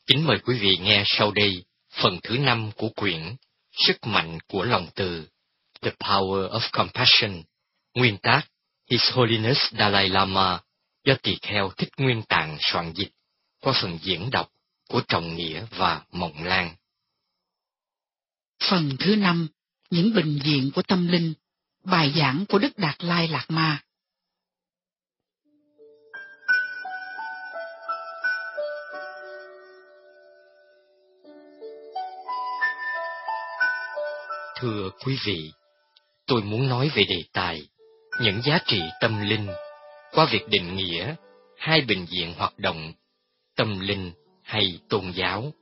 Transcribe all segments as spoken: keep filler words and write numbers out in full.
Kính mời quý vị nghe sau đây phần thứ năm của quyển Sức mạnh của lòng từ, The Power of Compassion, nguyên tác His Holiness Dalai Lama, do tỳ kheo Thích Nguyên Tạng soạn dịch, qua phần diễn đọc của Trọng Nghĩa và Mộng Lan. Phần thứ năm, những bình diện của tâm linh, bài giảng của Đức Đạt Lai Lạt Ma. Thưa quý vị, tôi muốn nói về đề tài những giá trị tâm linh qua việc định nghĩa hai bình diện hoạt động, tâm linh hay tôn giáo.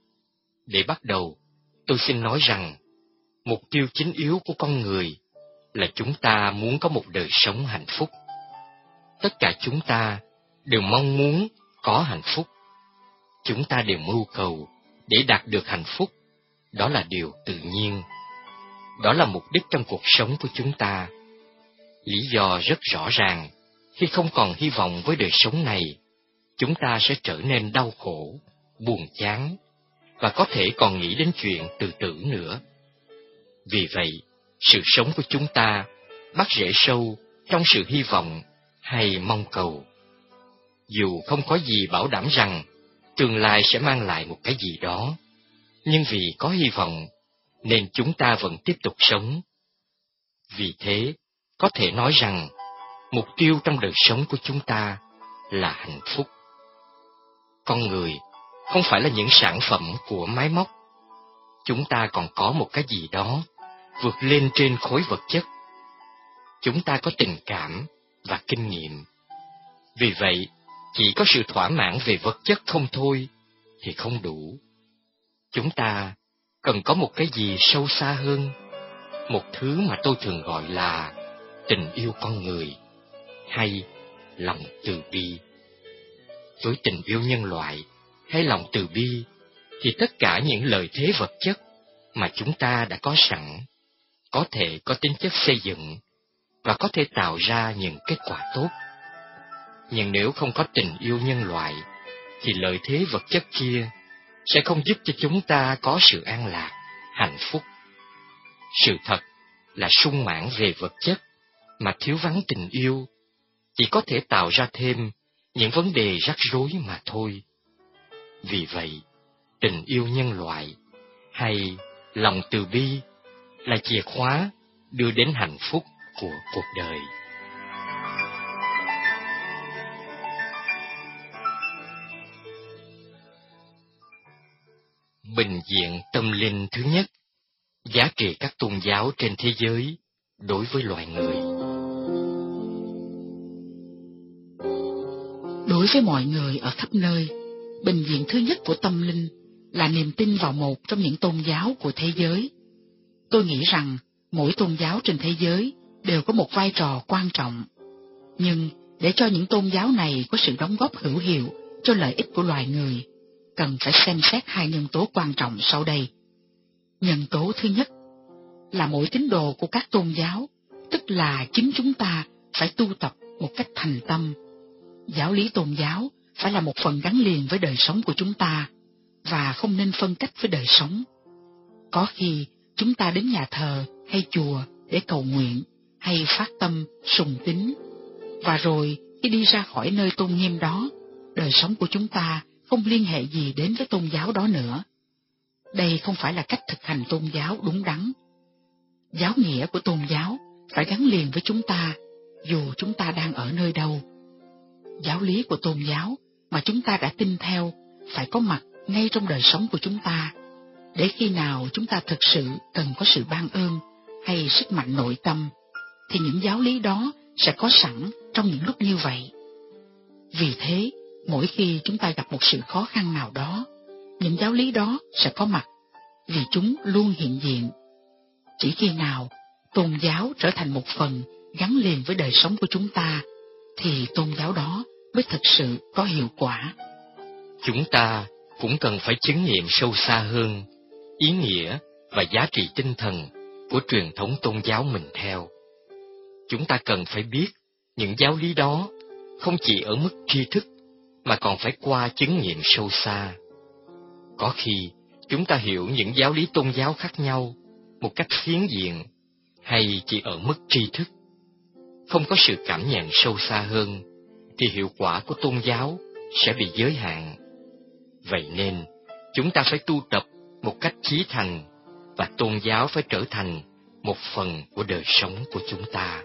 Để bắt đầu, tôi xin nói rằng mục tiêu chính yếu của con người là chúng ta muốn có một đời sống hạnh phúc. Tất cả chúng ta đều mong muốn có hạnh phúc. Chúng ta đều mưu cầu để đạt được hạnh phúc. Đó là điều tự nhiên. Đó là mục đích trong cuộc sống của chúng ta. Lý do rất rõ ràng, khi không còn hy vọng với đời sống này, chúng ta sẽ trở nên đau khổ, buồn chán, và có thể còn nghĩ đến chuyện tự tử nữa. Vì vậy, sự sống của chúng ta bắt rễ sâu trong sự hy vọng hay mong cầu. Dù không có gì bảo đảm rằng tương lai sẽ mang lại một cái gì đó, nhưng vì có hy vọng, nên chúng ta vẫn tiếp tục sống. Vì thế, có thể nói rằng, mục tiêu trong đời sống của chúng ta là hạnh phúc. Con người không phải là những sản phẩm của máy móc. Chúng ta còn có một cái gì đó vượt lên trên khối vật chất. Chúng ta có tình cảm và kinh nghiệm. Vì vậy, chỉ có sự thỏa mãn về vật chất không thôi thì không đủ. Chúng ta cần có một cái gì sâu xa hơn, một thứ mà tôi thường gọi là tình yêu con người, hay lòng từ bi. Với tình yêu nhân loại hay lòng từ bi, thì tất cả những lợi thế vật chất mà chúng ta đã có sẵn có thể có tính chất xây dựng và có thể tạo ra những kết quả tốt. Nhưng nếu không có tình yêu nhân loại, thì lợi thế vật chất kia sẽ không giúp cho chúng ta có sự an lạc, hạnh phúc. Sự thật là sung mãn về vật chất mà thiếu vắng tình yêu chỉ có thể tạo ra thêm những vấn đề rắc rối mà thôi. Vì vậy, tình yêu nhân loại hay lòng từ bi là chìa khóa đưa đến hạnh phúc của cuộc đời. Bình diện tâm linh thứ nhất, giá trị các tôn giáo trên thế giới đối với loài người. Đối với mọi người ở khắp nơi, bình diện thứ nhất của tâm linh là niềm tin vào một trong những tôn giáo của thế giới. Tôi nghĩ rằng mỗi tôn giáo trên thế giới đều có một vai trò quan trọng. Nhưng để cho những tôn giáo này có sự đóng góp hữu hiệu cho lợi ích của loài người, cần phải xem xét hai nhân tố quan trọng sau đây. Nhân tố thứ nhất là mỗi tín đồ của các tôn giáo, tức là chính chúng ta phải tu tập một cách thành tâm. Giáo lý tôn giáo phải là một phần gắn liền với đời sống của chúng ta, và không nên phân cách với đời sống. Có khi chúng ta đến nhà thờ hay chùa để cầu nguyện hay phát tâm sùng tín, và rồi khi đi ra khỏi nơi tôn nghiêm đó, đời sống của chúng ta không liên hệ gì đến với tôn giáo đó nữa. Đây không phải là cách thực hành tôn giáo đúng đắn. Giáo nghĩa của tôn giáo phải gắn liền với chúng ta, dù chúng ta đang ở nơi đâu. Giáo lý của tôn giáo mà chúng ta đã tin theo phải có mặt ngay trong đời sống của chúng ta, để khi nào chúng ta thực sự cần có sự ban ơn hay sức mạnh nội tâm, thì những giáo lý đó sẽ có sẵn trong những lúc như vậy. Vì thế, mỗi khi chúng ta gặp một sự khó khăn nào đó, những giáo lý đó sẽ có mặt, vì chúng luôn hiện diện. Chỉ khi nào tôn giáo trở thành một phần gắn liền với đời sống của chúng ta, thì tôn giáo đó mới thực sự có hiệu quả. Chúng ta cũng cần phải chứng nghiệm sâu xa hơn ý nghĩa và giá trị tinh thần của truyền thống tôn giáo mình theo. Chúng ta cần phải biết những giáo lý đó không chỉ ở mức tri thức, mà còn phải qua chứng nghiệm sâu xa. Có khi chúng ta hiểu những giáo lý tôn giáo khác nhau một cách phiến diện hay chỉ ở mức tri thức, không có sự cảm nhận sâu xa hơn, thì hiệu quả của tôn giáo sẽ bị giới hạn. Vậy nên, chúng ta phải tu tập một cách chí thành, và tôn giáo phải trở thành một phần của đời sống của chúng ta.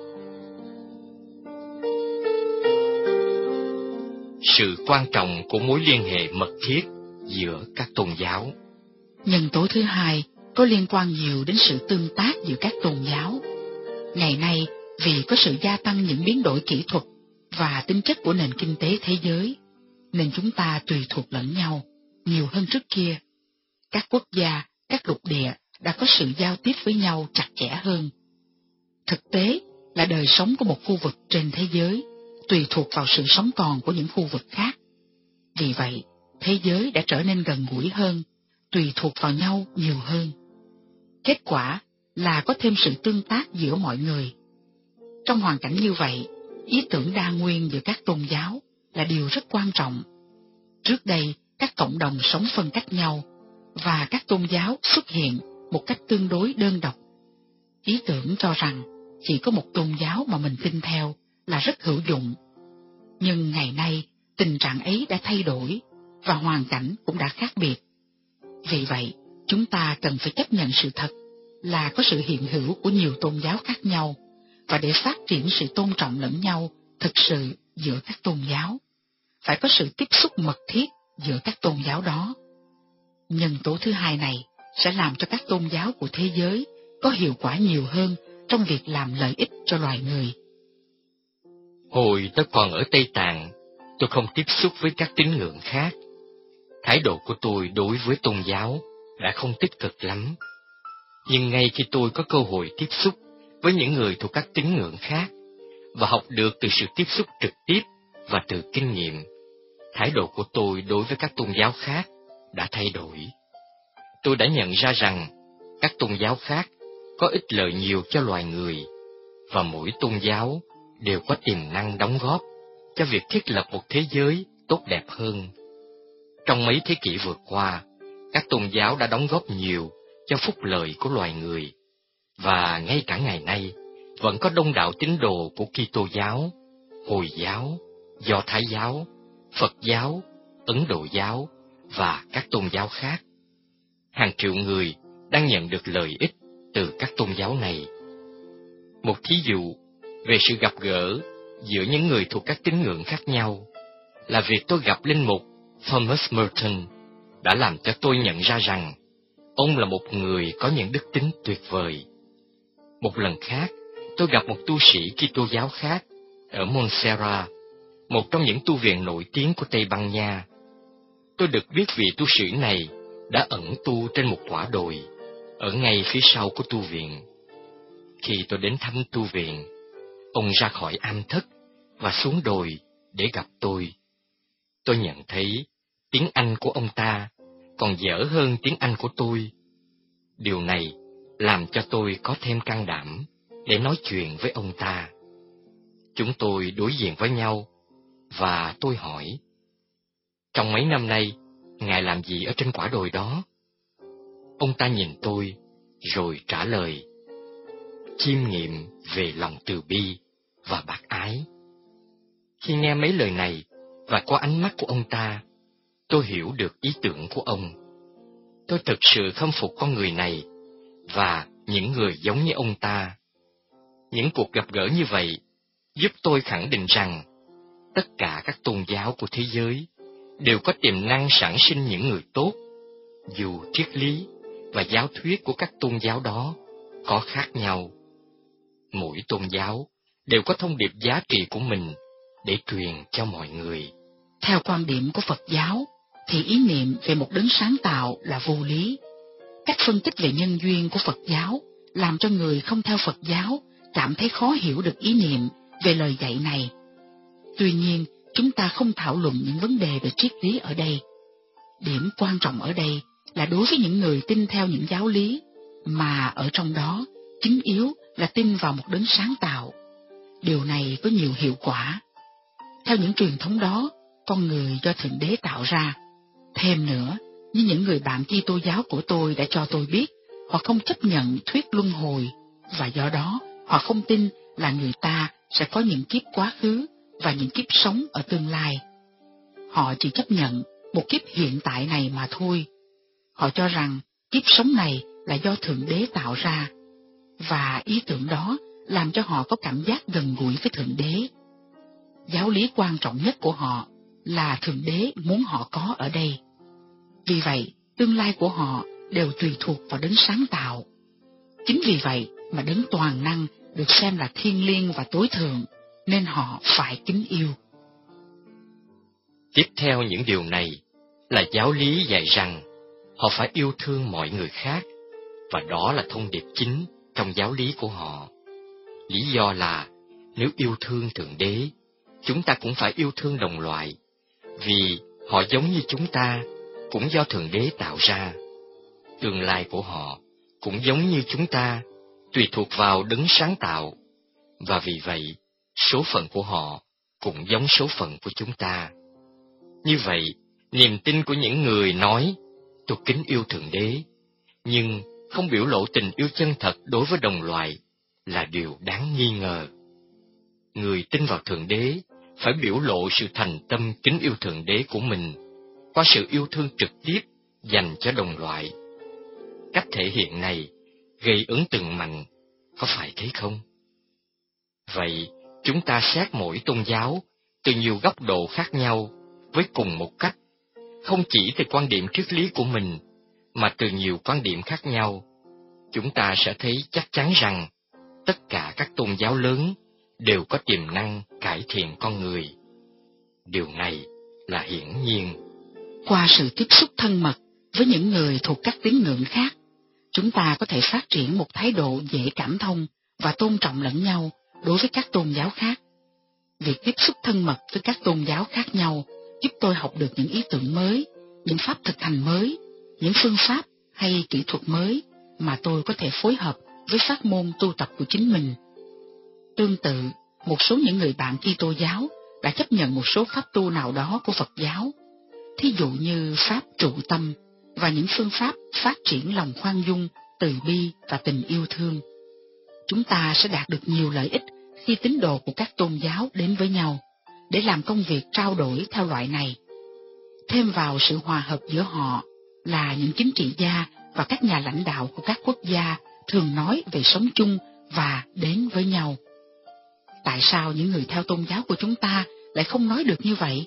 Sự quan trọng của mối liên hệ mật thiết giữa các tôn giáo. Nhân tố thứ hai có liên quan nhiều đến sự tương tác giữa các tôn giáo. Ngày nay, vì có sự gia tăng những biến đổi kỹ thuật và tính chất của nền kinh tế thế giới, nên chúng ta tùy thuộc lẫn nhau nhiều hơn trước kia. Các quốc gia, các lục địa đã có sự giao tiếp với nhau chặt chẽ hơn. Thực tế là đời sống của một khu vực trên thế giới tùy thuộc vào sự sống còn của những khu vực khác. Vì vậy, thế giới đã trở nên gần gũi hơn, tùy thuộc vào nhau nhiều hơn. Kết quả là có thêm sự tương tác giữa mọi người. Trong hoàn cảnh như vậy, ý tưởng đa nguyên giữa các tôn giáo là điều rất quan trọng. Trước đây, các cộng đồng sống phân cách nhau, và các tôn giáo xuất hiện một cách tương đối đơn độc. Ý tưởng cho rằng chỉ có một tôn giáo mà mình tin theo là rất hữu dụng. Nhưng ngày nay, tình trạng ấy đã thay đổi, và hoàn cảnh cũng đã khác biệt. Vì vậy, chúng ta cần phải chấp nhận sự thật là có sự hiện hữu của nhiều tôn giáo khác nhau, và để phát triển sự tôn trọng lẫn nhau thực sự giữa các tôn giáo, phải có sự tiếp xúc mật thiết giữa các tôn giáo đó. Nhân tố thứ hai này sẽ làm cho các tôn giáo của thế giới có hiệu quả nhiều hơn trong việc làm lợi ích cho loài người. Hồi tôi còn ở Tây Tạng, tôi không tiếp xúc với các tín ngưỡng khác. Thái độ của tôi đối với tôn giáo đã không tích cực lắm. Nhưng ngay khi tôi có cơ hội tiếp xúc với những người thuộc các tín ngưỡng khác, và học được từ sự tiếp xúc trực tiếp và từ kinh nghiệm, thái độ của tôi đối với các tôn giáo khác đã thay đổi. Tôi đã nhận ra rằng các tôn giáo khác có ích lợi nhiều cho loài người, và mỗi tôn giáo đều có tiềm năng đóng góp cho việc thiết lập một thế giới tốt đẹp hơn. Trong mấy thế kỷ vừa qua, các tôn giáo đã đóng góp nhiều cho phúc lợi của loài người, và ngay cả ngày nay vẫn có đông đảo tín đồ của Kitô giáo, Hồi giáo, Do Thái giáo, Phật giáo, Ấn Độ giáo và các tôn giáo khác. Hàng triệu người đang nhận được lợi ích từ các tôn giáo này. Một thí dụ về sự gặp gỡ giữa những người thuộc các tín ngưỡng khác nhau là việc tôi gặp linh mục Thomas Merton đã làm cho tôi nhận ra rằng ông là một người có những đức tính tuyệt vời. Một lần khác, tôi gặp một tu sĩ Kitô giáo khác ở Montserrat, một trong những tu viện nổi tiếng của Tây Ban Nha. Tôi được biết vị tu sĩ này đã ẩn tu trên một quả đồi, ở ngay phía sau của tu viện. Khi tôi đến thăm tu viện, ông ra khỏi am thất và xuống đồi để gặp tôi. Tôi nhận thấy tiếng Anh của ông ta còn dở hơn tiếng Anh của tôi. Điều này làm cho tôi có thêm can đảm để nói chuyện với ông ta. Chúng tôi đối diện với nhau, và tôi hỏi: "Trong mấy năm nay, Ngài làm gì ở trên quả đồi đó?" Ông ta nhìn tôi, rồi trả lời: "Chiêm nghiệm về lòng từ bi và bác ái." Khi nghe mấy lời này, và qua ánh mắt của ông ta, tôi hiểu được ý tưởng của ông. Tôi thực sự khâm phục con người này, và những người giống như ông ta. Những cuộc gặp gỡ như vậy giúp tôi khẳng định rằng tất cả các tôn giáo của thế giới đều có tiềm năng sản sinh những người tốt, dù triết lý và giáo thuyết của các tôn giáo đó có khác nhau. Mỗi tôn giáo đều có thông điệp giá trị của mình để truyền cho mọi người. Theo quan điểm của Phật giáo, thì ý niệm về một đấng sáng tạo là vô lý. Cách phân tích về nhân duyên của Phật giáo làm cho người không theo Phật giáo cảm thấy khó hiểu được ý niệm về lời dạy này. Tuy nhiên, chúng ta không thảo luận những vấn đề về triết lý ở đây. Điểm quan trọng ở đây là đối với những người tin theo những giáo lý, mà ở trong đó, chính yếu là tin vào một đấng sáng tạo. Điều này có nhiều hiệu quả. Theo những truyền thống đó, con người do Thượng Đế tạo ra. Thêm nữa, như những người bạn Kitô giáo của tôi đã cho tôi biết, họ không chấp nhận thuyết luân hồi, và do đó họ không tin là người ta sẽ có những kiếp quá khứ và những kiếp sống ở tương lai. Họ chỉ chấp nhận một kiếp hiện tại này mà thôi. Họ cho rằng kiếp sống này là do Thượng Đế tạo ra, và ý tưởng đó làm cho họ có cảm giác gần gũi với Thượng Đế. Giáo lý quan trọng nhất của họ là Thượng Đế muốn họ có ở đây. Vì vậy, tương lai của họ đều tùy thuộc vào đấng sáng tạo. Chính vì vậy mà đấng toàn năng được xem là thiêng liêng và tối thượng, nên họ phải kính yêu. Tiếp theo những điều này là giáo lý dạy rằng họ phải yêu thương mọi người khác, và đó là thông điệp chính trong giáo lý của họ. Lý do là nếu yêu thương Thượng Đế, chúng ta cũng phải yêu thương đồng loại, vì họ giống như chúng ta, cũng do Thượng Đế tạo ra. Tương lai của họ cũng giống như chúng ta, tùy thuộc vào đấng sáng tạo, và vì vậy, số phận của họ cũng giống số phận của chúng ta. Như vậy, niềm tin của những người nói, tôi kính yêu Thượng Đế, nhưng không biểu lộ tình yêu chân thật đối với đồng loại, là điều đáng nghi ngờ. Người tin vào Thượng Đế phải biểu lộ sự thành tâm kính yêu Thượng Đế của mình qua sự yêu thương trực tiếp dành cho đồng loại. Cách thể hiện này gây ấn tượng mạnh, có phải thế không? Vậy, chúng ta xét mỗi tôn giáo từ nhiều góc độ khác nhau với cùng một cách, không chỉ từ quan điểm triết lý của mình, mà từ nhiều quan điểm khác nhau. Chúng ta sẽ thấy chắc chắn rằng tất cả các tôn giáo lớn đều có tiềm năng cải thiện con người. Điều này là hiển nhiên. Qua sự tiếp xúc thân mật với những người thuộc các tín ngưỡng khác, chúng ta có thể phát triển một thái độ dễ cảm thông và tôn trọng lẫn nhau đối với các tôn giáo khác. Việc tiếp xúc thân mật với các tôn giáo khác nhau giúp tôi học được những ý tưởng mới, những pháp thực hành mới, những phương pháp hay kỹ thuật mới mà tôi có thể phối hợp với pháp môn tu tập của chính mình. Tương tự, một số những người bạn Kitô giáo đã chấp nhận một số pháp tu nào đó của Phật giáo, thí dụ như pháp trụ tâm và những phương pháp phát triển lòng khoan dung, từ bi và tình yêu thương. Chúng ta sẽ đạt được nhiều lợi ích khi tín đồ của các tôn giáo đến với nhau để làm công việc trao đổi theo loại này. Thêm vào sự hòa hợp giữa họ là những chính trị gia và các nhà lãnh đạo của các quốc gia thường nói về sống chung và đến với nhau. Tại sao những người theo tôn giáo của chúng ta lại không nói được như vậy?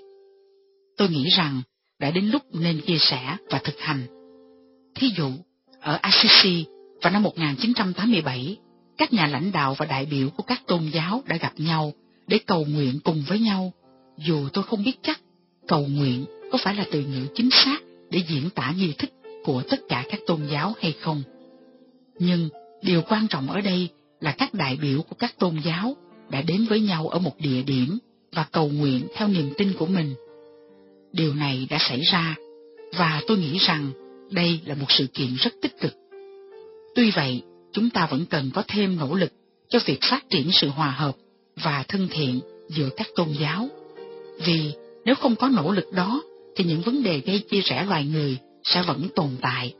Tôi nghĩ rằng đã đến lúc nên chia sẻ và thực hành. Thí dụ, ở Assisi vào năm một nghìn chín trăm tám mươi bảy, các nhà lãnh đạo và đại biểu của các tôn giáo đã gặp nhau để cầu nguyện cùng với nhau. Dù tôi không biết chắc cầu nguyện có phải là từ ngữ chính xác để diễn tả nghi thức của tất cả các tôn giáo hay không. Nhưng điều quan trọng ở đây là các đại biểu của các tôn giáo đã đến với nhau ở một địa điểm và cầu nguyện theo niềm tin của mình. Điều này đã xảy ra, và tôi nghĩ rằng đây là một sự kiện rất tích cực. Tuy vậy, chúng ta vẫn cần có thêm nỗ lực cho việc phát triển sự hòa hợp và thân thiện giữa các tôn giáo. Vì nếu không có nỗ lực đó, thì những vấn đề gây chia rẽ loài người sẽ vẫn tồn tại.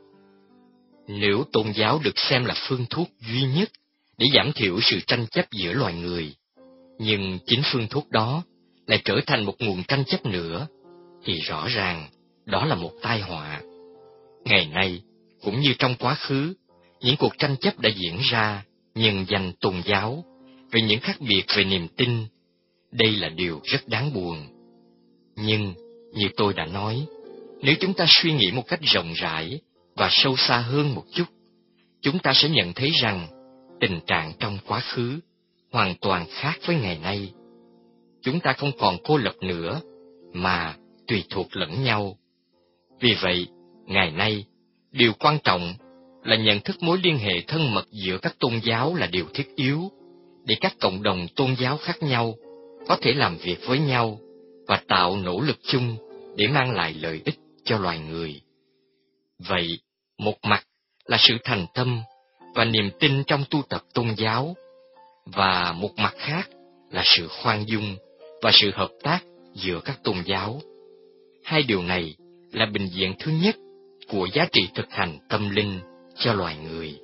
Nếu tôn giáo được xem là phương thuốc duy nhất để giảm thiểu sự tranh chấp giữa loài người, nhưng chính phương thuốc đó lại trở thành một nguồn tranh chấp nữa, thì rõ ràng đó là một tai họa. Ngày nay, cũng như trong quá khứ, những cuộc tranh chấp đã diễn ra nhân danh tôn giáo về những khác biệt về niềm tin. Đây là điều rất đáng buồn. Nhưng, như tôi đã nói, nếu chúng ta suy nghĩ một cách rộng rãi và sâu xa hơn một chút, chúng ta sẽ nhận thấy rằng tình trạng trong quá khứ hoàn toàn khác với ngày nay. Chúng ta không còn cô lập nữa, mà tùy thuộc lẫn nhau. Vì vậy, ngày nay, điều quan trọng là nhận thức mối liên hệ thân mật giữa các tôn giáo là điều thiết yếu, để các cộng đồng tôn giáo khác nhau có thể làm việc với nhau và tạo nỗ lực chung để mang lại lợi ích cho loài người. Vậy, một mặt là sự thành tâm và niềm tin trong tu tập tôn giáo, và một mặt khác là sự khoan dung và sự hợp tác giữa các tôn giáo. Hai điều này là bình diện thứ nhất của giá trị thực hành tâm linh cho loài người.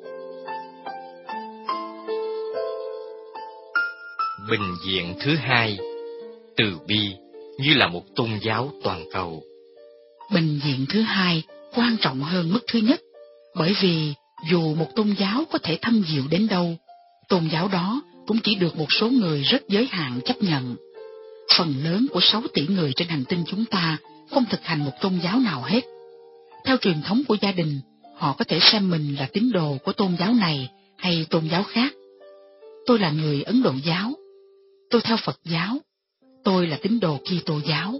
Bình diện thứ hai, từ bi như là một tôn giáo toàn cầu. Bình diện thứ hai quan trọng hơn mức thứ nhất, bởi vì dù một tôn giáo có thể thâm diệu đến đâu, tôn giáo đó cũng chỉ được một số người rất giới hạn chấp nhận. Phần lớn của sáu tỷ người trên hành tinh chúng ta không thực hành một tôn giáo nào hết. Theo truyền thống của gia đình, họ có thể xem mình là tín đồ của tôn giáo này hay tôn giáo khác. Tôi là người Ấn Độ giáo, tôi theo Phật giáo, tôi là tín đồ Kitô giáo.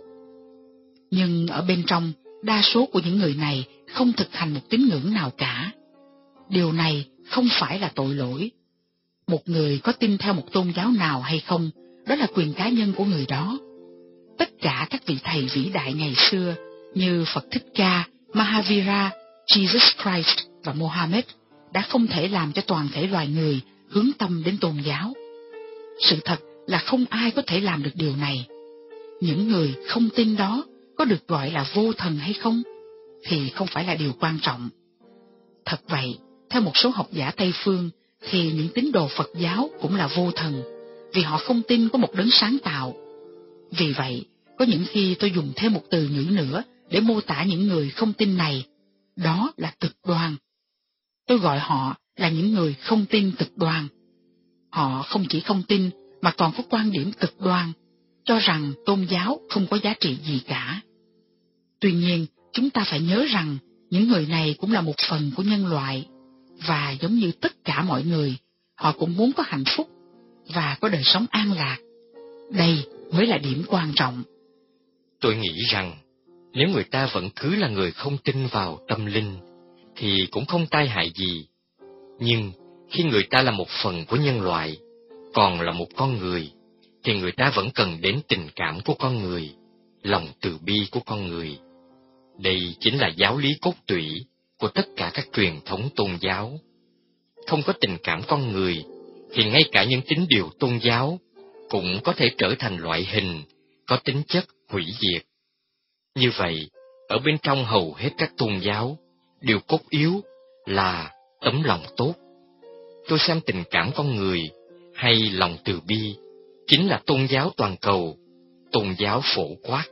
Nhưng ở bên trong, đa số của những người này không thực hành một tín ngưỡng nào cả. Điều này không phải là tội lỗi. Một người có tin theo một tôn giáo nào hay không, đó là quyền cá nhân của người đó. Tất cả các vị thầy vĩ đại ngày xưa như Phật Thích Ca, Mahavira, Jesus Christ và Mohammed đã không thể làm cho toàn thể loài người hướng tâm đến tôn giáo. Sự thật là không ai có thể làm được điều này. Những người không tin đó có được gọi là vô thần hay không thì không phải là điều quan trọng. Thật vậy, theo một số học giả Tây phương thì những tín đồ Phật giáo cũng là vô thần, vì họ không tin có một đấng sáng tạo. Vì vậy, có những khi tôi dùng thêm một từ ngữ nữa để mô tả những người không tin này, đó là cực đoan. Tôi gọi họ là những người không tin cực đoan. Họ không chỉ không tin mà còn có quan điểm cực đoan, cho rằng tôn giáo không có giá trị gì cả. Tuy nhiên, chúng ta phải nhớ rằng những người này cũng là một phần của nhân loại, và giống như tất cả mọi người, họ cũng muốn có hạnh phúc và có đời sống an lạc. Đây mới là điểm quan trọng. Tôi nghĩ rằng, nếu người ta vẫn cứ là người không tin vào tâm linh, thì cũng không tai hại gì. Nhưng khi người ta là một phần của nhân loại, còn là một con người, thì người ta vẫn cần đến tình cảm của con người, lòng từ bi của con người. Đây chính là giáo lý cốt tủy của tất cả các truyền thống tôn giáo. Không có tình cảm con người, thì ngay cả những tín điều tôn giáo cũng có thể trở thành loại hình có tính chất hủy diệt. Như vậy, ở bên trong hầu hết các tôn giáo, điều cốt yếu là tấm lòng tốt. Tôi xem tình cảm con người hay lòng từ bi chính là tôn giáo toàn cầu, tôn giáo phổ quát.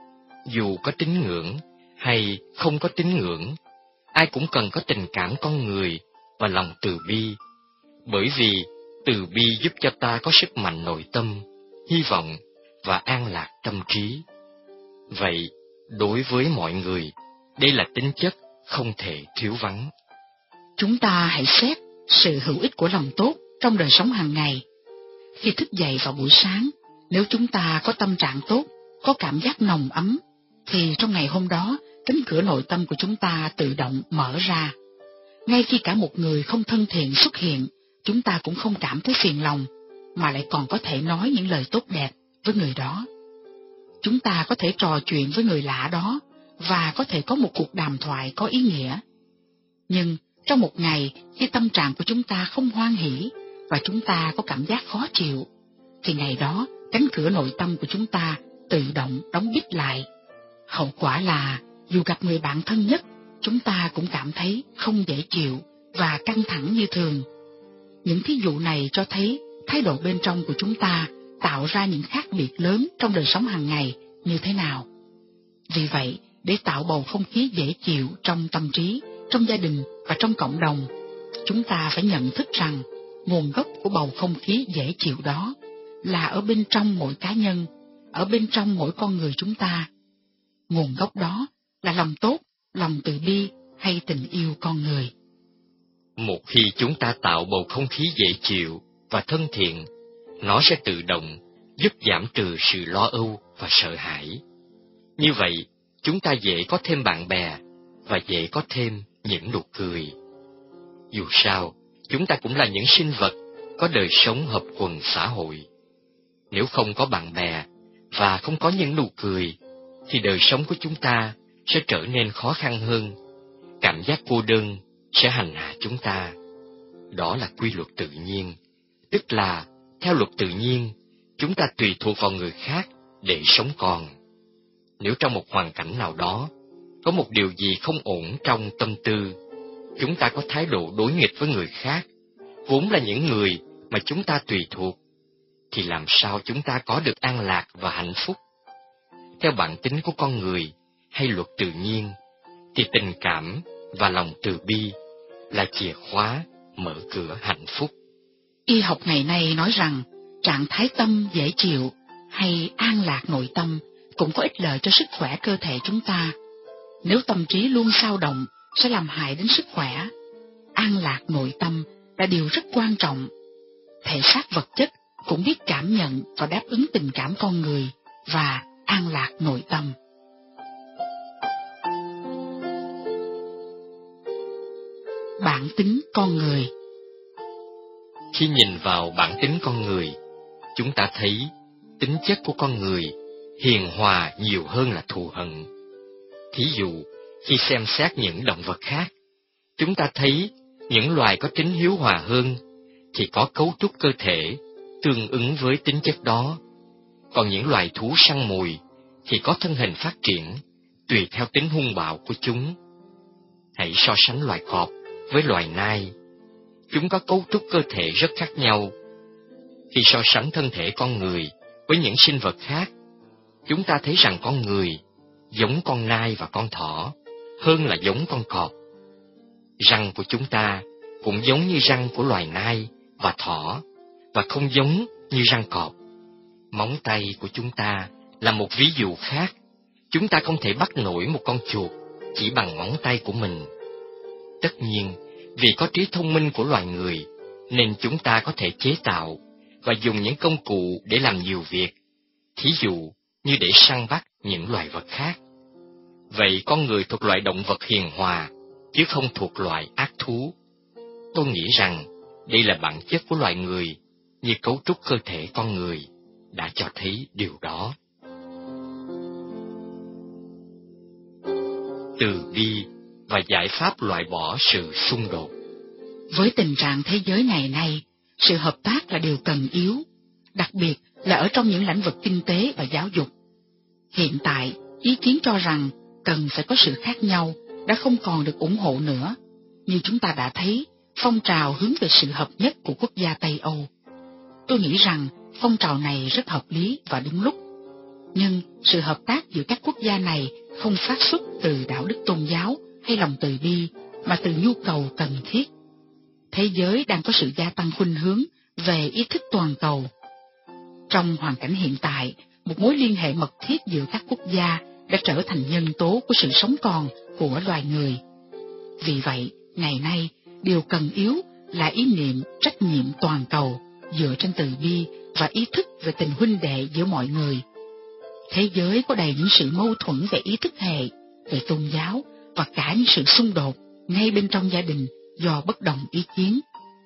Dù có tín ngưỡng hay không có tín ngưỡng, ai cũng cần có tình cảm con người và lòng từ bi, bởi vì từ bi giúp cho ta có sức mạnh nội tâm, hy vọng và an lạc tâm trí. Vậy, đối với mọi người, đây là tính chất không thể thiếu vắng. Chúng ta hãy xét sự hữu ích của lòng tốt trong đời sống hàng ngày. Khi thức dậy vào buổi sáng, nếu chúng ta có tâm trạng tốt, có cảm giác nồng ấm, thì trong ngày hôm đó, cánh cửa nội tâm của chúng ta tự động mở ra. Ngay khi cả một người không thân thiện xuất hiện, chúng ta cũng không cảm thấy phiền lòng, mà lại còn có thể nói những lời tốt đẹp với người đó. Chúng ta có thể trò chuyện với người lạ đó, và có thể có một cuộc đàm thoại có ý nghĩa. Nhưng trong một ngày, khi tâm trạng của chúng ta không hoan hỉ, và chúng ta có cảm giác khó chịu, thì ngày đó, cánh cửa nội tâm của chúng ta tự động đóng bít lại. Hậu quả là, dù gặp người bạn thân nhất, chúng ta cũng cảm thấy không dễ chịu và căng thẳng như thường. Những thí dụ này cho thấy thái độ bên trong của chúng ta tạo ra những khác biệt lớn trong đời sống hàng ngày như thế nào. Vì vậy, để tạo bầu không khí dễ chịu trong tâm trí, trong gia đình và trong cộng đồng, chúng ta phải nhận thức rằng nguồn gốc của bầu không khí dễ chịu đó là ở bên trong mỗi cá nhân, ở bên trong mỗi con người chúng ta. Nguồn gốc đó là lòng tốt, lòng từ bi hay tình yêu con người. Một khi chúng ta tạo bầu không khí dễ chịu và thân thiện, nó sẽ tự động giúp giảm trừ sự lo âu và sợ hãi. Như vậy, chúng ta dễ có thêm bạn bè và dễ có thêm những nụ cười. Dù sao, chúng ta cũng là những sinh vật có đời sống hợp quần xã hội. Nếu không có bạn bè và không có những nụ cười, thì đời sống của chúng ta sẽ trở nên khó khăn hơn. Cảm giác cô đơn sẽ hành hạ chúng ta. Đó là quy luật tự nhiên, tức là theo luật tự nhiên, chúng ta tùy thuộc vào người khác để sống còn. Nếu trong một hoàn cảnh nào đó, có một điều gì không ổn trong tâm tư, chúng ta có thái độ đối nghịch với người khác, vốn là những người mà chúng ta tùy thuộc, thì làm sao chúng ta có được an lạc và hạnh phúc? Theo bản tính của con người hay luật tự nhiên, thì tình cảm và lòng từ bi là chìa khóa mở cửa hạnh phúc. Y học ngày nay nói rằng trạng thái tâm dễ chịu hay an lạc nội tâm cũng có ích lợi cho sức khỏe cơ thể chúng ta. Nếu tâm trí luôn xao động sẽ làm hại đến sức khỏe. An lạc nội tâm là điều rất quan trọng. Thể xác vật chất cũng biết cảm nhận và đáp ứng tình cảm con người và an lạc nội tâm. Bản tính con người. Khi nhìn vào bản tính con người, chúng ta thấy tính chất của con người hiền hòa nhiều hơn là thù hận. Thí dụ, khi xem xét những động vật khác, chúng ta thấy những loài có tính hiếu hòa hơn thì có cấu trúc cơ thể tương ứng với tính chất đó, còn những loài thú săn mồi thì có thân hình phát triển tùy theo tính hung bạo của chúng. Hãy so sánh loài cọp với loài nai, chúng có cấu trúc cơ thể rất khác nhau. Khi so sánh thân thể con người với những sinh vật khác, chúng ta thấy rằng con người giống con nai và con thỏ hơn là giống con cọp. Răng của chúng ta cũng giống như răng của loài nai và thỏ, và không giống như răng cọp. Móng tay của chúng ta là một ví dụ khác. Chúng ta không thể bắt nổi một con chuột chỉ bằng móng tay của mình. Tất nhiên, vì có trí thông minh của loài người, nên chúng ta có thể chế tạo và dùng những công cụ để làm nhiều việc, thí dụ như để săn bắt những loài vật khác. Vậy con người thuộc loại động vật hiền hòa, chứ không thuộc loại ác thú. Tôi nghĩ rằng đây là bản chất của loài người, như cấu trúc cơ thể con người đã cho thấy điều đó. Từ bi và giải pháp loại bỏ sự xung đột. Với tình trạng thế giới ngày nay, sự hợp tác là điều cần yếu, đặc biệt là ở trong những lĩnh vực kinh tế và giáo dục. Hiện tại, ý kiến cho rằng cần phải có sự khác nhau đã không còn được ủng hộ nữa. Như chúng ta đã thấy, phong trào hướng về sự hợp nhất của quốc gia Tây Âu. Tôi nghĩ rằng phong trào này rất hợp lý và đúng lúc. Nhưng sự hợp tác giữa các quốc gia này không phát xuất từ đạo đức tôn giáo hay lòng từ bi, mà từ nhu cầu cần thiết. Thế giới đang có sự gia tăng khuynh hướng về ý thức toàn cầu. Trong hoàn cảnh hiện tại, một mối liên hệ mật thiết giữa các quốc gia đã trở thành nhân tố của sự sống còn của loài người. Vì vậy, ngày nay, điều cần yếu là ý niệm trách nhiệm toàn cầu dựa trên từ bi và ý thức về tình huynh đệ giữa mọi người. Thế giới có đầy những sự mâu thuẫn về ý thức hệ, về tôn giáo và cả những sự xung đột ngay bên trong gia đình do bất đồng ý kiến.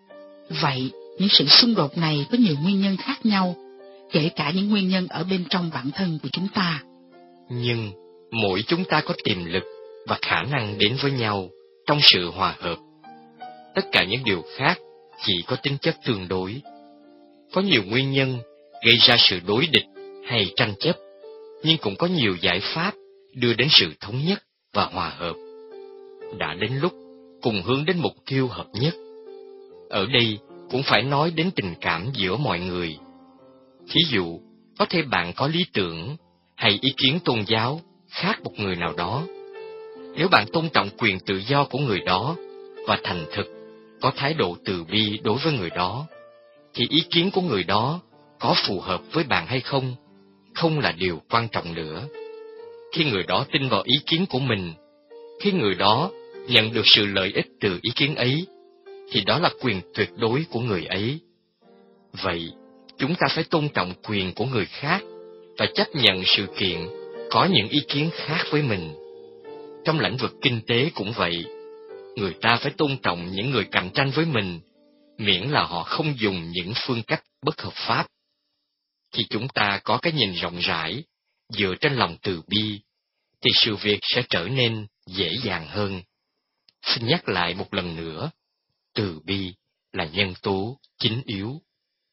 Vậy, những sự xung đột này có nhiều nguyên nhân khác nhau, kể cả những nguyên nhân ở bên trong bản thân của chúng ta. Nhưng mỗi chúng ta có tiềm lực và khả năng đến với nhau trong sự hòa hợp. Tất cả những điều khác chỉ có tính chất tương đối. Có nhiều nguyên nhân gây ra sự đối địch hay tranh chấp, nhưng cũng có nhiều giải pháp đưa đến sự thống nhất và hòa hợp. Đã đến lúc cùng hướng đến mục tiêu hợp nhất. Ở đây cũng phải nói đến tình cảm giữa mọi người. Thí dụ, có thể bạn có lý tưởng hay ý kiến tôn giáo khác một người nào đó. Nếu bạn tôn trọng quyền tự do của người đó và thành thực, có thái độ từ bi đối với người đó, thì ý kiến của người đó có phù hợp với bạn hay không, không là điều quan trọng nữa. Khi người đó tin vào ý kiến của mình, khi người đó nhận được sự lợi ích từ ý kiến ấy, thì đó là quyền tuyệt đối của người ấy. Vậy, chúng ta phải tôn trọng quyền của người khác và chấp nhận sự kiện có những ý kiến khác với mình. Trong lĩnh vực kinh tế cũng vậy, người ta phải tôn trọng những người cạnh tranh với mình, miễn là họ không dùng những phương cách bất hợp pháp. Khi chúng ta có cái nhìn rộng rãi, dựa trên lòng từ bi, thì sự việc sẽ trở nên dễ dàng hơn. Xin nhắc lại một lần nữa, từ bi là nhân tố chính yếu.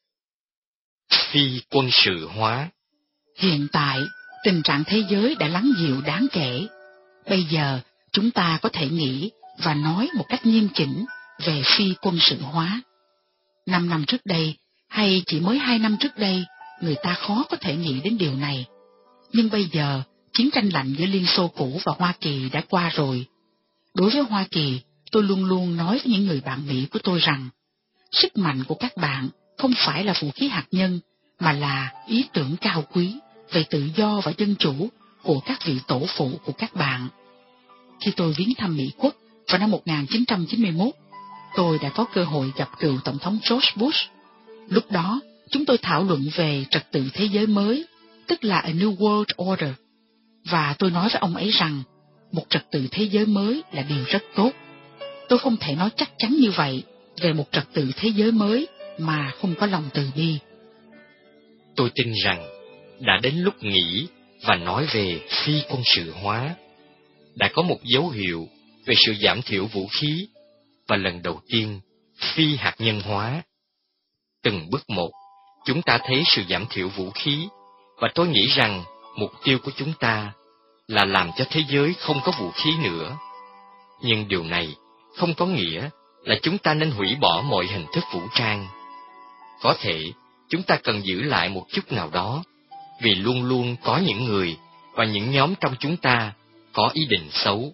Phi quân sự hóa. Hiện tại, tình trạng thế giới đã lắng dịu đáng kể. Bây giờ, chúng ta có thể nghĩ và nói một cách nghiêm chỉnh về phi quân sự hóa. Năm năm trước đây, hay chỉ mới hai năm trước đây, người ta khó có thể nghĩ đến điều này. Nhưng bây giờ, chiến tranh lạnh giữa Liên Xô cũ và Hoa Kỳ đã qua rồi. Đối với Hoa Kỳ, tôi luôn luôn nói với những người bạn Mỹ của tôi rằng, sức mạnh của các bạn không phải là vũ khí hạt nhân, mà là ý tưởng cao quý về tự do và dân chủ của các vị tổ phụ của các bạn. Khi tôi viếng thăm Mỹ Quốc vào năm một nghìn chín trăm chín mươi mốt, tôi đã có cơ hội gặp cựu Tổng thống George Bush. Lúc đó, chúng tôi thảo luận về trật tự thế giới mới, tức là A New World Order. Và tôi nói với ông ấy rằng, một trật tự thế giới mới là điều rất tốt. Tôi không thể nói chắc chắn như vậy về một trật tự thế giới mới mà không có lòng từ bi. Tôi tin rằng đã đến lúc nghĩ và nói về phi quân sự hóa. Đã có một dấu hiệu về sự giảm thiểu vũ khí, và lần đầu tiên phi hạt nhân hóa. Từng bước một, chúng ta thấy sự giảm thiểu vũ khí, và tôi nghĩ rằng mục tiêu của chúng ta là làm cho thế giới không có vũ khí nữa. Nhưng điều này không có nghĩa là chúng ta nên hủy bỏ mọi hình thức vũ trang. Có thể chúng ta cần giữ lại một chút nào đó, vì luôn luôn có những người và những nhóm trong chúng ta có ý định xấu.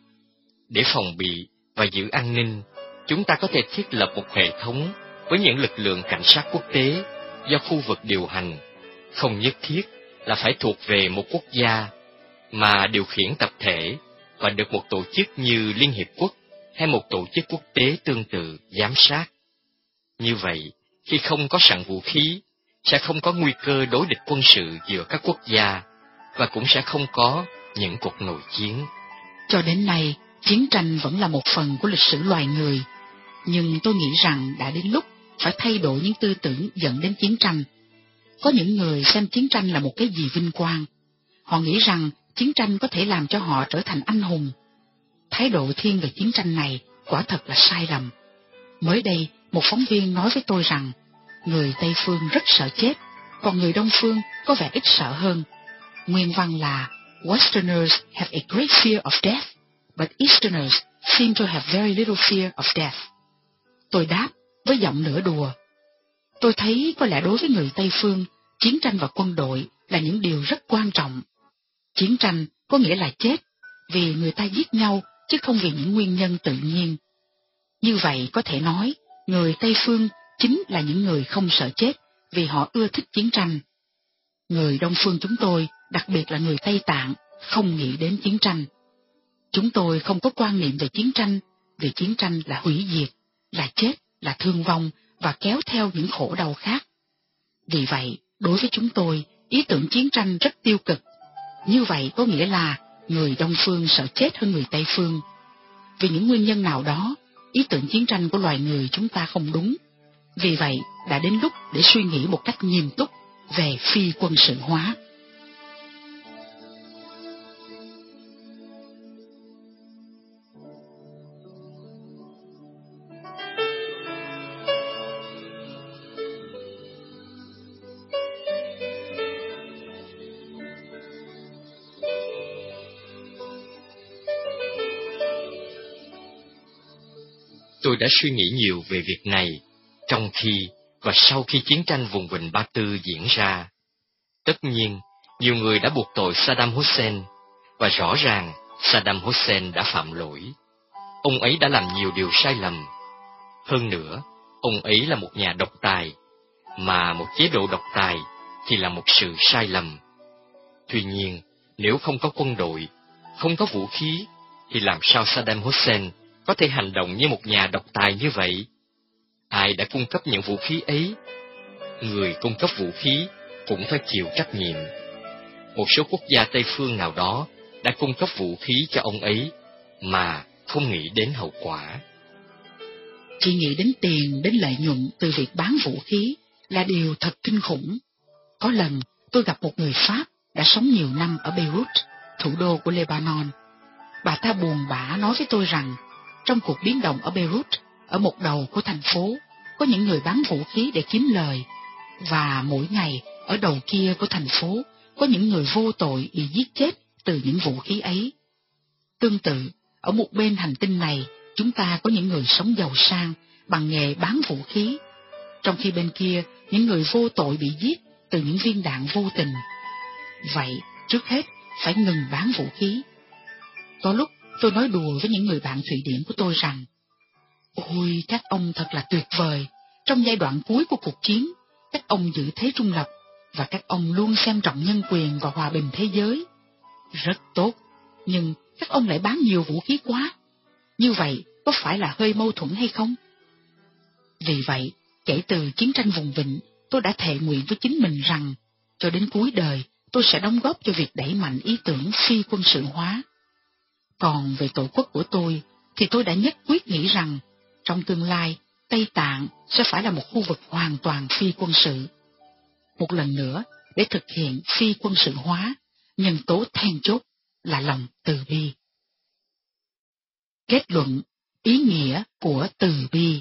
Để phòng bị và giữ an ninh, chúng ta có thể thiết lập một hệ thống với những lực lượng cảnh sát quốc tế do khu vực điều hành, không nhất thiết là phải thuộc về một quốc gia, mà điều khiển tập thể và được một tổ chức như Liên Hiệp Quốc hay một tổ chức quốc tế tương tự giám sát. Như vậy, khi không có sẵn vũ khí, sẽ không có nguy cơ đối địch quân sự giữa các quốc gia, và cũng sẽ không có những cuộc nội chiến. Cho đến nay, chiến tranh vẫn là một phần của lịch sử loài người, nhưng tôi nghĩ rằng đã đến lúc phải thay đổi những tư tưởng dẫn đến chiến tranh. Có những người xem chiến tranh là một cái gì vinh quang. Họ nghĩ rằng chiến tranh có thể làm cho họ trở thành anh hùng. Thái độ thiên về chiến tranh này quả thật là sai lầm. Mới đây, một phóng viên nói với tôi rằng, người Tây Phương rất sợ chết, còn người Đông Phương có vẻ ít sợ hơn. Nguyên văn là, Westerners have a great fear of death, but Easterners seem to have very little fear of death. Tôi đáp với giọng nửa đùa. Tôi thấy có lẽ đối với người Tây Phương, chiến tranh và quân đội là những điều rất quan trọng. Chiến tranh có nghĩa là chết, vì người ta giết nhau, chứ không vì những nguyên nhân tự nhiên. Như vậy có thể nói, người Tây Phương chính là những người không sợ chết, vì họ ưa thích chiến tranh. Người Đông Phương chúng tôi, đặc biệt là người Tây Tạng, không nghĩ đến chiến tranh. Chúng tôi không có quan niệm về chiến tranh, vì chiến tranh là hủy diệt, là chết, là thương vong và kéo theo những khổ đau khác. Vì vậy, đối với chúng tôi, ý tưởng chiến tranh rất tiêu cực. Như vậy có nghĩa là người Đông Phương sợ chết hơn người Tây Phương. Vì những nguyên nhân nào đó, ý tưởng chiến tranh của loài người chúng ta không đúng. Vì vậy, đã đến lúc để suy nghĩ một cách nghiêm túc về phi quân sự hóa. Tôi đã suy nghĩ nhiều về việc này trong khi và sau khi chiến tranh vùng vịnh Ba Tư diễn ra. Tất nhiên, nhiều người đã buộc tội Saddam Hussein, và rõ ràng Saddam Hussein đã phạm lỗi. Ông ấy đã làm nhiều điều sai lầm. Hơn nữa, ông ấy là một nhà độc tài, mà một chế độ độc tài thì là một sự sai lầm. Tuy nhiên, nếu không có quân đội, không có vũ khí, thì làm sao Saddam Hussein có thể hành động như một nhà độc tài như vậy? Ai đã cung cấp những vũ khí ấy? Người cung cấp vũ khí cũng phải chịu trách nhiệm. Một số quốc gia Tây phương nào đó đã cung cấp vũ khí cho ông ấy mà không nghĩ đến hậu quả. Chỉ nghĩ đến tiền, đến lợi nhuận từ việc bán vũ khí là điều thật kinh khủng. Có lần tôi gặp một người Pháp đã sống nhiều năm ở Beirut, thủ đô của Lebanon. Bà ta buồn bã nói với tôi rằng, trong cuộc biến động ở Beirut, ở một đầu của thành phố, có những người bán vũ khí để kiếm lời, và mỗi ngày ở đầu kia của thành phố có những người vô tội bị giết chết từ những vũ khí ấy. Tương tự, ở một bên hành tinh này, chúng ta có những người sống giàu sang bằng nghề bán vũ khí, trong khi bên kia những người vô tội bị giết từ những viên đạn vô tình. Vậy, trước hết, phải ngừng bán vũ khí. Có lúc tôi nói đùa với những người bạn Thụy Điển của tôi rằng, ôi, các ông thật là tuyệt vời, trong giai đoạn cuối của cuộc chiến, các ông giữ thế trung lập, và các ông luôn xem trọng nhân quyền và hòa bình thế giới. Rất tốt, nhưng các ông lại bán nhiều vũ khí quá. Như vậy, có phải là hơi mâu thuẫn hay không? Vì vậy, kể từ chiến tranh vùng vịnh, tôi đã thệ nguyện với chính mình rằng, cho đến cuối đời, tôi sẽ đóng góp cho việc đẩy mạnh ý tưởng phi quân sự hóa. Còn về tổ quốc của tôi, thì tôi đã nhất quyết nghĩ rằng, trong tương lai, Tây Tạng sẽ phải là một khu vực hoàn toàn phi quân sự. Một lần nữa, để thực hiện phi quân sự hóa, nhân tố then chốt là lòng từ bi. Kết luận, ý nghĩa của từ bi.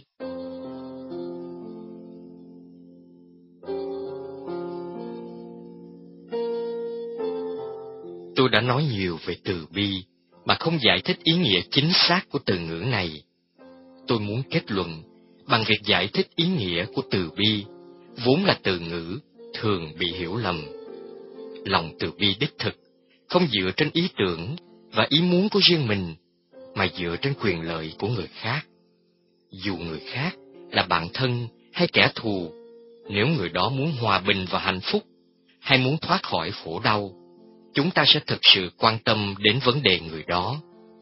Tôi đã nói nhiều về từ bi mà không giải thích ý nghĩa chính xác của từ ngữ này. Tôi muốn kết luận bằng việc giải thích ý nghĩa của từ bi, vốn là từ ngữ thường bị hiểu lầm. Lòng từ bi đích thực không dựa trên ý tưởng và ý muốn của riêng mình, mà dựa trên quyền lợi của người khác. Dù người khác là bạn thân hay kẻ thù, nếu người đó muốn hòa bình và hạnh phúc, hay muốn thoát khỏi khổ đau, chúng ta sẽ thực sự quan tâm đến vấn đề người đó.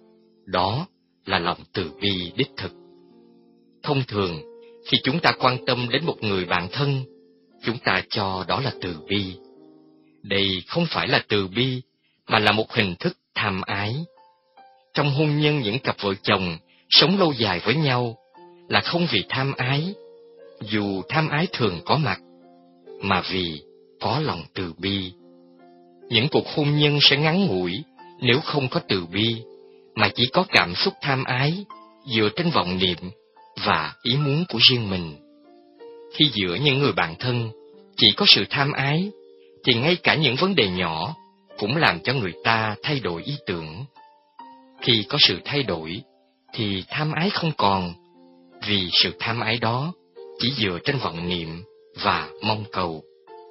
Đó là lòng từ bi đích thực. Thông thường, khi chúng ta quan tâm đến một người bạn thân, chúng ta cho đó là từ bi. Đây không phải là từ bi, mà là một hình thức tham ái. Trong hôn nhân, những cặp vợ chồng sống lâu dài với nhau là không vì tham ái, dù tham ái thường có mặt, mà vì có lòng từ bi. Những cuộc hôn nhân sẽ ngắn ngủi nếu không có từ bi, mà chỉ có cảm xúc tham ái dựa trên vọng niệm và ý muốn của riêng mình. Khi giữa những người bạn thân chỉ có sự tham ái, thì ngay cả những vấn đề nhỏ cũng làm cho người ta thay đổi ý tưởng. Khi có sự thay đổi, thì tham ái không còn, vì sự tham ái đó chỉ dựa trên vọng niệm và mong cầu.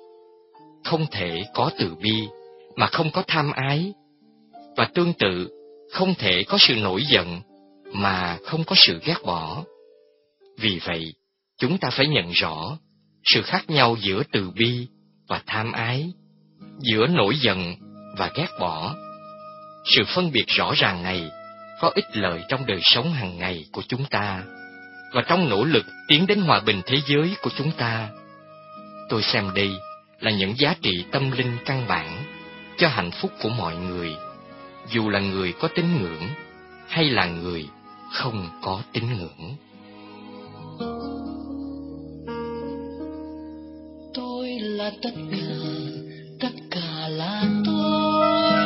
Không thể có từ bi mà không có tham ái, và tương tự, không thể có sự nổi giận mà không có sự ghét bỏ. Vì vậy, chúng ta phải nhận rõ sự khác nhau giữa từ bi và tham ái, giữa nổi giận và ghét bỏ. Sự phân biệt rõ ràng này có ích lợi trong đời sống hàng ngày của chúng ta, và trong nỗ lực tiến đến hòa bình thế giới của chúng ta. Tôi xem đây là những giá trị tâm linh căn bản cho hạnh phúc của mọi người, dù là người có tín ngưỡng hay là người không có tín ngưỡng. Tôi là tất cả, tất cả là tôi,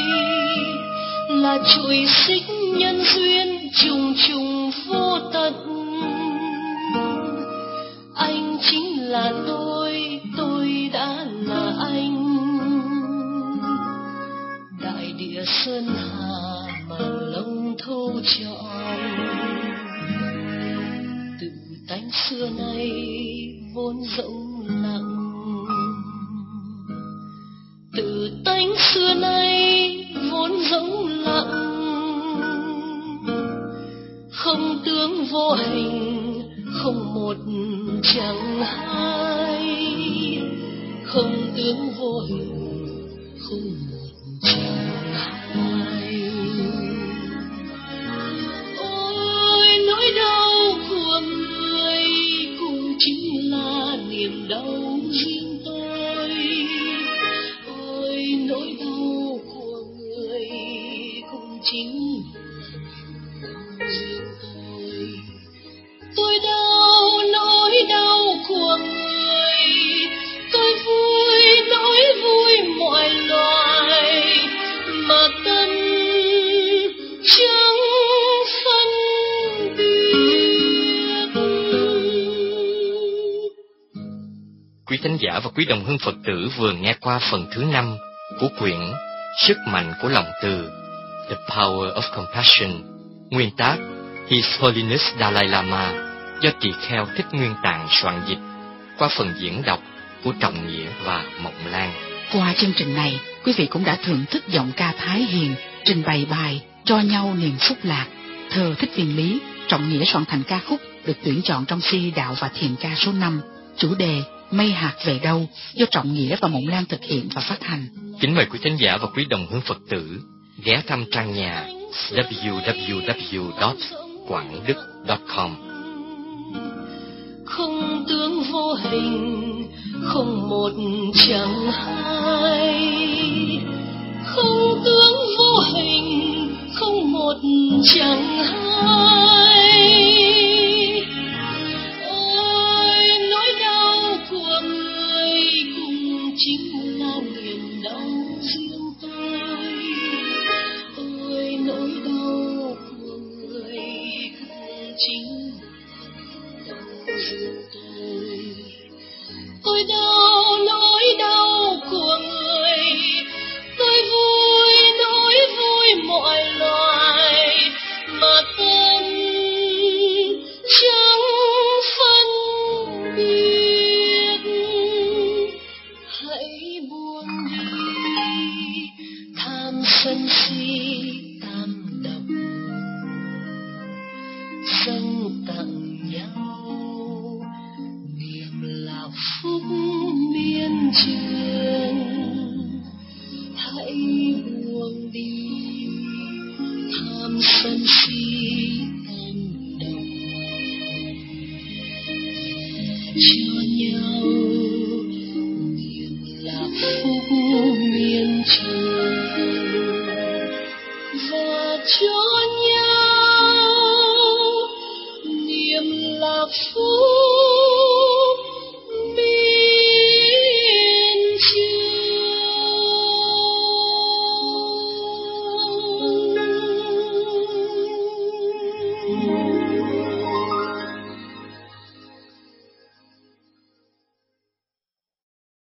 là chuỗi xích nhân duyên trùng trùng vô tận. Anh chính là tôi, tôi đã là anh. Đại địa sơn hà mà lông thâu trọn, tự tánh xưa nay vốn rộng lặng. Tự tánh xưa nay vốn rộng lặng, không tướng vô hình, không một chẳng hai, không tướng vô hình, không một chẳng hai. Ôi nỗi đau của người cũng chính là niềm đau riêng tôi. Ôi nỗi đau của người cũng chính là riêng tôi. Tôi đau nỗi đau của người, tôi vui nỗi vui mọi loài, mà tâm chẳng phân biệt. Quý thính giả và quý đồng hương Phật tử vừa nghe qua phần thứ năm của quyển Sức mạnh của lòng từ, The Power of Compassion, nguyên tác His Holiness Dalai Lama, do Tỳ Kheo Thích Nguyên Tạng soạn dịch, qua phần diễn đọc của Trọng Nghĩa và Mộng Lan. Qua chương trình này, quý vị cũng đã thưởng thức giọng ca Thái Hiền trình bày bài Cho nhau niềm phúc lạc, thơ Thích Viên Lý, Trọng Nghĩa soạn thành ca khúc được tuyển chọn trong xê đê Đạo và Thiền ca số năm, chủ đề Mây hạt về đâu, do Trọng Nghĩa và Mộng Lan thực hiện và phát hành. Kính mời quý thính giả và quý đồng hương Phật tử ghé thăm trang nhà w w w chấm quảng đức chấm com. Không tướng vô hình, không một chẳng hai. Không tướng vô hình, không một chẳng hai. Ôi nỗi đau của người cùng chính là niềm đau riêng tôi. Ôi nỗi đau của người cùng chính là đau riêng tôi. Tôi đau nỗi đau của người, tôi vui nỗi vui mọi loài, mà tâm chẳng phân biệt. Hãy buông đi tham sân si tam độc,